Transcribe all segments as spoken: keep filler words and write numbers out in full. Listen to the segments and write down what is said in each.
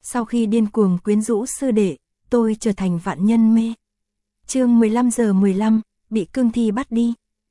Sau khi điên cuồng quyến rũ sư đệ, tôi trở thành vạn nhân mê. Chương mười lăm giờ mười lăm, bị cương thi bắt đi.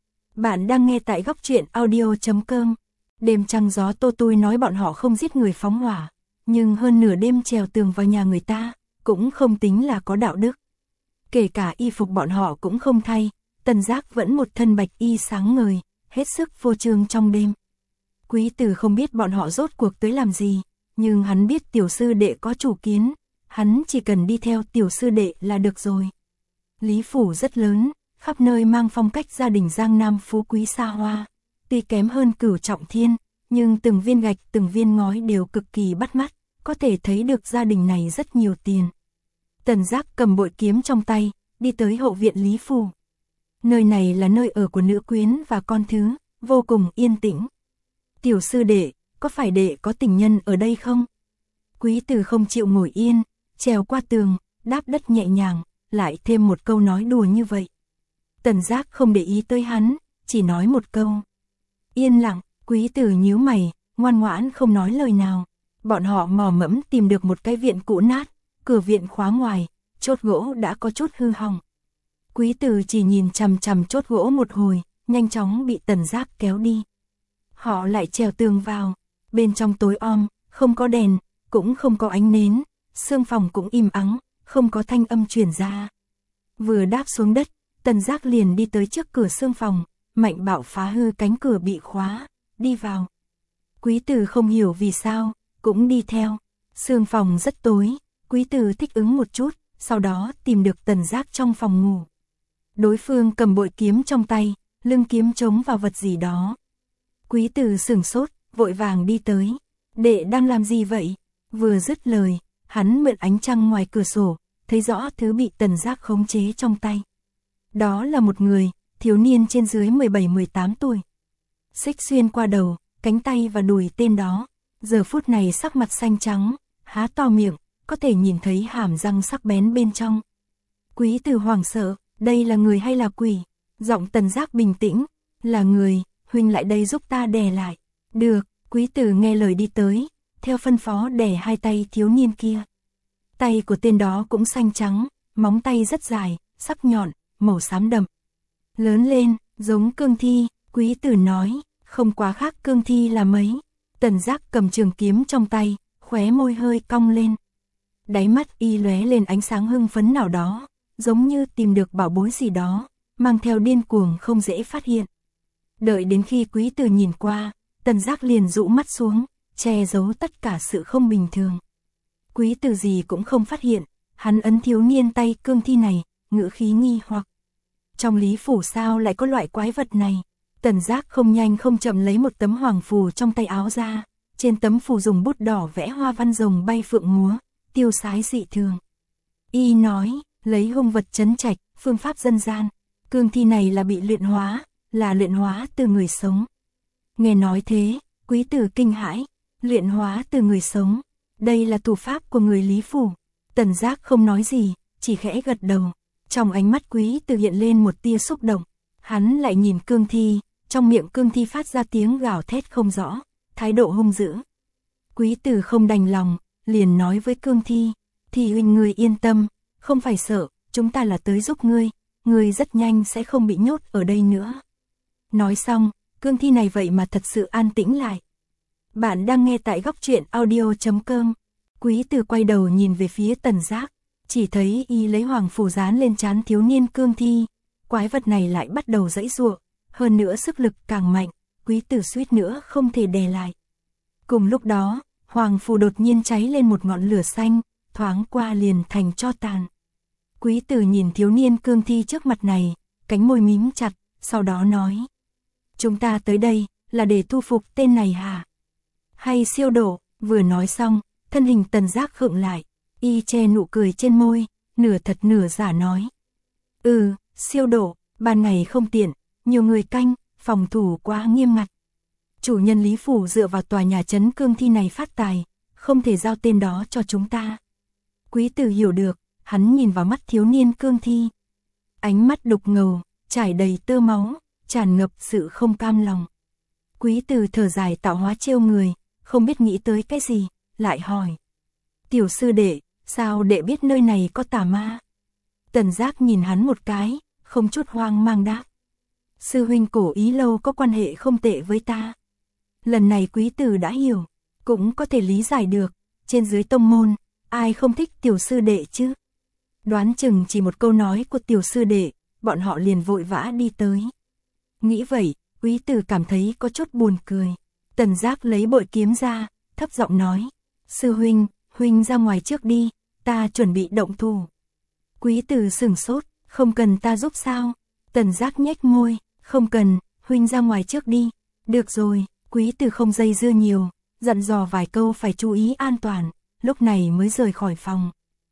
Bạn đang nghe tại góc truyện audio chấm com. Đêm trăng gió tô tui nói bọn họ không giết người phóng hỏa, nhưng hơn nửa đêm trèo tường vào nhà người ta, cũng không tính là có đạo đức. Kể cả y phục bọn họ cũng không thay, Tần Giác vẫn một thân bạch y sáng ngời, hết sức vô trương trong đêm. Quý Tử không biết bọn họ rốt cuộc tới làm gì, nhưng hắn biết tiểu sư đệ có chủ kiến, hắn chỉ cần đi theo tiểu sư đệ là được rồi. Lý phủ rất lớn, khắp nơi mang phong cách gia đình Giang Nam phú quý xa hoa, tuy kém hơn Cửu Trọng Thiên, nhưng từng viên gạch từng viên ngói đều cực kỳ bắt mắt, có thể thấy được gia đình này rất nhiều tiền. Tần Giác cầm bội kiếm trong tay, đi tới hậu viện Lý phủ. Nơi này là nơi ở của nữ quyến và con thứ, vô cùng yên tĩnh. Tiểu sư đệ, có phải đệ có tình nhân ở đây không? Quý Tử không chịu ngồi yên, trèo qua tường, đáp đất nhẹ nhàng, lại thêm một câu nói đùa như vậy. Tần Giác không để ý tới hắn, chỉ nói một câu. Yên lặng, Quý Tử nhíu mày, ngoan ngoãn không nói lời nào. Bọn họ mò mẫm tìm được một cái viện cũ nát, cửa viện khóa ngoài, chốt gỗ đã có chút hư hỏng. Quý Tử chỉ nhìn chằm chằm chốt gỗ một hồi, nhanh chóng bị Tần Giác kéo đi. Họ lại trèo tường vào, bên trong tối om, không có đèn, cũng không có ánh nến, xương phòng cũng im ắng, không có thanh âm truyền ra. Vừa đáp xuống đất, Tần Giác liền đi tới trước cửa xương phòng, mạnh bạo phá hư cánh cửa bị khóa, đi vào. Quý Tử không hiểu vì sao, cũng đi theo. Xương phòng rất tối, Quý Tử thích ứng một chút, sau đó tìm được Tần Giác trong phòng ngủ. Đối phương cầm bội kiếm trong tay, lưng kiếm chống vào vật gì đó. Quý Tử sửng sốt, vội vàng đi tới. Đệ đang làm gì vậy? Vừa dứt lời, hắn mượn ánh trăng ngoài cửa sổ, thấy rõ thứ bị Tần Giác khống chế trong tay. Đó là một người, thiếu niên trên dưới mười bảy mười tám tuổi. Xích xuyên qua đầu, cánh tay và đùi tên đó. Giờ phút này sắc mặt xanh trắng, há to miệng, có thể nhìn thấy hàm răng sắc bén bên trong. Quý Tử hoảng sợ, đây là người hay là quỷ? Giọng Tần Giác bình tĩnh, là người, huynh lại đây giúp ta đè lại. Được, Quý Tử nghe lời đi tới, theo phân phó đè hai tay thiếu niên kia. Tay của tên đó cũng xanh trắng, móng tay rất dài, sắc nhọn, màu xám đậm. Lớn lên, giống cương thi, Quý Tử nói, không quá khác cương thi là mấy. Tần Giác cầm trường kiếm trong tay, khóe môi hơi cong lên. Đáy mắt y lóe lên ánh sáng hưng phấn nào đó, giống như tìm được bảo bối gì đó, mang theo điên cuồng không dễ phát hiện. Đợi đến khi Quý Tử nhìn qua, Tần Giác liền rũ mắt xuống, che giấu tất cả sự không bình thường. Quý Tử gì cũng không phát hiện, hắn ấn thiếu niên tay cương thi này, ngữ khí nghi hoặc. Trong Lý phủ sao lại có loại quái vật này? Tần Giác không nhanh không chậm lấy một tấm hoàng phù trong tay áo ra, trên tấm phù dùng bút đỏ vẽ hoa văn rồng bay phượng múa, tiêu sái dị thường. Y nói, lấy hung vật trấn trạch, phương pháp dân gian, cương thi này là bị luyện hóa, là luyện hóa từ người sống. Nghe nói thế, Quý Tử kinh hãi, luyện hóa từ người sống, đây là thủ pháp của người Lý phủ. Tần Giác không nói gì, chỉ khẽ gật đầu. Trong ánh mắt Quý Tử hiện lên một tia xúc động, hắn lại nhìn cương thi, trong miệng cương thi phát ra tiếng gào thét không rõ, thái độ hung dữ. Quý Tử không đành lòng, liền nói với cương thi, thì huynh ngươi yên tâm, không phải sợ, chúng ta là tới giúp ngươi, ngươi rất nhanh sẽ không bị nhốt ở đây nữa. Nói xong, cương thi này vậy mà thật sự an tĩnh lại. Bạn đang nghe tại góc truyện audio chấm com. Quý Tử quay đầu nhìn về phía Tần Giác, chỉ thấy y lấy hoàng phù dán lên trán thiếu niên cương thi, quái vật này lại bắt đầu giãy giụa, hơn nữa sức lực càng mạnh, Quý Tử suýt nữa không thể đè lại. Cùng lúc đó, hoàng phù đột nhiên cháy lên một ngọn lửa xanh, thoáng qua liền thành tro tàn. Quý Tử nhìn thiếu niên cương thi trước mặt này, cánh môi mím chặt, sau đó nói: chúng ta tới đây, là để thu phục tên này hả? Hay siêu độ? Vừa nói xong, thân hình Tần Giác khựng lại, y che nụ cười trên môi, nửa thật nửa giả nói: Ừ, siêu độ, ban ngày không tiện, nhiều người canh, phòng thủ quá nghiêm ngặt. Chủ nhân Lý phủ dựa vào tòa nhà trấn cương thi này phát tài, không thể giao tên đó cho chúng ta. Quý Tử hiểu được, hắn nhìn vào mắt thiếu niên cương thi. Ánh mắt đục ngầu, trải đầy tơ máu, tràn ngập sự không cam lòng. Quý Tử thở dài tạo hóa trêu người, không biết nghĩ tới cái gì, lại hỏi: Tiểu sư đệ, sao đệ biết nơi này có tà ma? Tần Giác nhìn hắn một cái, không chút hoang mang đáp. Sư huynh cổ ý lâu có quan hệ không tệ với ta. Lần này quý tử đã hiểu, cũng có thể lý giải được, trên dưới tông môn, ai không thích tiểu sư đệ chứ? Đoán chừng chỉ một câu nói của tiểu sư đệ, bọn họ liền vội vã đi tới. Nghĩ vậy, quý tử cảm thấy có chút buồn cười. Tần Giác lấy bội kiếm ra, thấp giọng nói. Sư huynh, huynh ra ngoài trước đi, ta chuẩn bị động thủ. Quý tử sửng sốt, không cần ta giúp sao? Tần Giác nhếch môi, không cần, huynh ra ngoài trước đi. Được rồi, quý tử không dây dưa nhiều, dặn dò vài câu phải chú ý an toàn, lúc này mới rời khỏi phòng.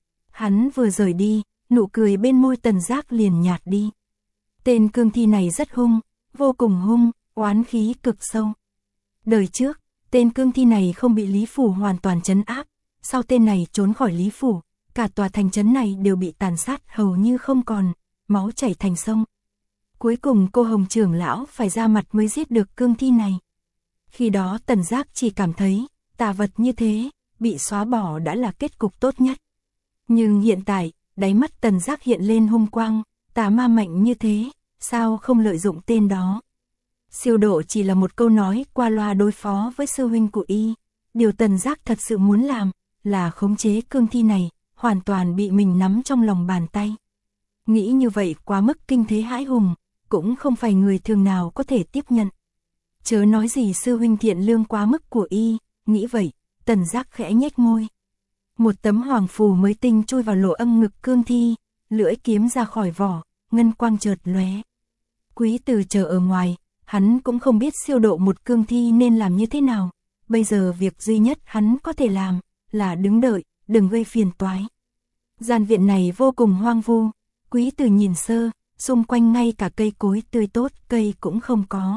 Hắn vừa rời đi, nụ cười bên môi Tần Giác liền nhạt đi. Tên cương thi này rất hung, vô cùng hung, oán khí cực sâu. Đời trước, tên cương thi này không bị Lý Phủ hoàn toàn trấn áp, sau tên này trốn khỏi Lý Phủ, cả tòa thành trấn này đều bị tàn sát hầu như không còn, máu chảy thành sông. Cuối cùng cô Hồng trưởng lão phải ra mặt mới giết được cương thi này. Khi đó Tần Giác chỉ cảm thấy, tà vật như thế, bị xóa bỏ đã là kết cục tốt nhất. Nhưng hiện tại, đáy mắt Tần Giác hiện lên hung quang, tà ma mạnh như thế, sao không lợi dụng tên đó? Siêu độ chỉ là một câu nói qua loa đối phó với sư huynh của y. Điều Tần Giác thật sự muốn làm, là khống chế cương thi này, hoàn toàn bị mình nắm trong lòng bàn tay. Nghĩ như vậy quá mức kinh thế hãi hùng, cũng không phải người thường nào có thể tiếp nhận. Chớ nói gì sư huynh thiện lương quá mức của y, nghĩ vậy, Tần Giác khẽ nhếch môi. Một tấm hoàng phù mới tinh chui vào lỗ âm ngực cương thi, lưỡi kiếm ra khỏi vỏ, ngân quang chợt lóe. Quý Tử chờ ở ngoài, hắn cũng không biết siêu độ một cương thi nên làm như thế nào. Bây giờ việc duy nhất hắn có thể làm là đứng đợi, đừng gây phiền toái. Gian viện này vô cùng hoang vu, Quý Tử nhìn sơ, xung quanh ngay cả cây cối tươi tốt, cây cũng không có.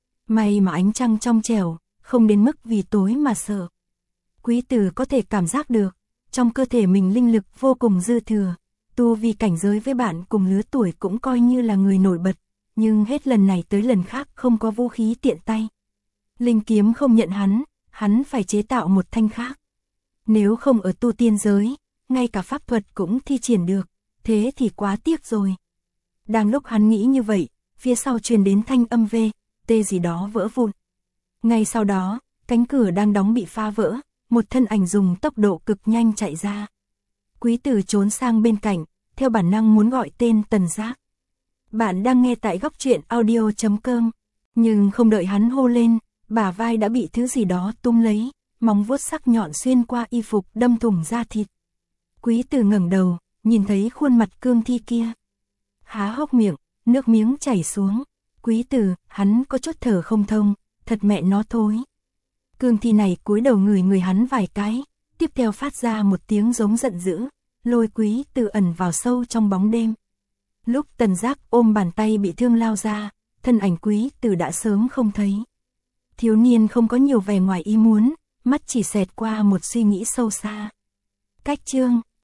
May mà ánh trăng trong trẻo, không đến mức vì tối mà sợ. Quý Tử có thể cảm giác được, trong cơ thể mình linh lực vô cùng dư thừa, tu vi cảnh giới với bạn cùng lứa tuổi cũng coi như là người nổi bật, nhưng hết lần này tới lần khác không có vũ khí tiện tay. Linh kiếm không nhận hắn, hắn phải chế tạo một thanh khác. Nếu không ở tu tiên giới, ngay cả pháp thuật cũng thi triển được, thế thì quá tiếc rồi. Đang lúc hắn nghĩ như vậy, phía sau truyền đến thanh âm vê, tê gì đó vỡ vụn. Ngay sau đó, cánh cửa đang đóng bị phá vỡ, một thân ảnh dùng tốc độ cực nhanh chạy ra. Quý Tử trốn sang bên cạnh, theo bản năng muốn gọi tên Tần Giác. Bạn đang nghe tại góc truyện audio chấm com, nhưng không đợi hắn hô lên, bả vai đã bị thứ gì đó túm lấy, móng vuốt sắc nhọn xuyên qua y phục đâm thủng da thịt. Quý Tử ngẩng đầu, nhìn thấy khuôn mặt cương thi kia. Há hốc miệng, nước miếng chảy xuống. Quý Tử, hắn có chút thở không thông, thật mẹ nó thối. Cương thi này cúi đầu ngửi người hắn vài cái, tiếp theo phát ra một tiếng giống giận dữ, lôi Quý Tử ẩn vào sâu trong bóng đêm. Lúc Tần Giác ôm bàn tay bị thương lao ra, thân ảnh Quý Tử đã sớm không thấy. Thiếu niên không có nhiều vẻ ngoài ý muốn, mắt chỉ xẹt qua một suy nghĩ sâu xa. Cách chương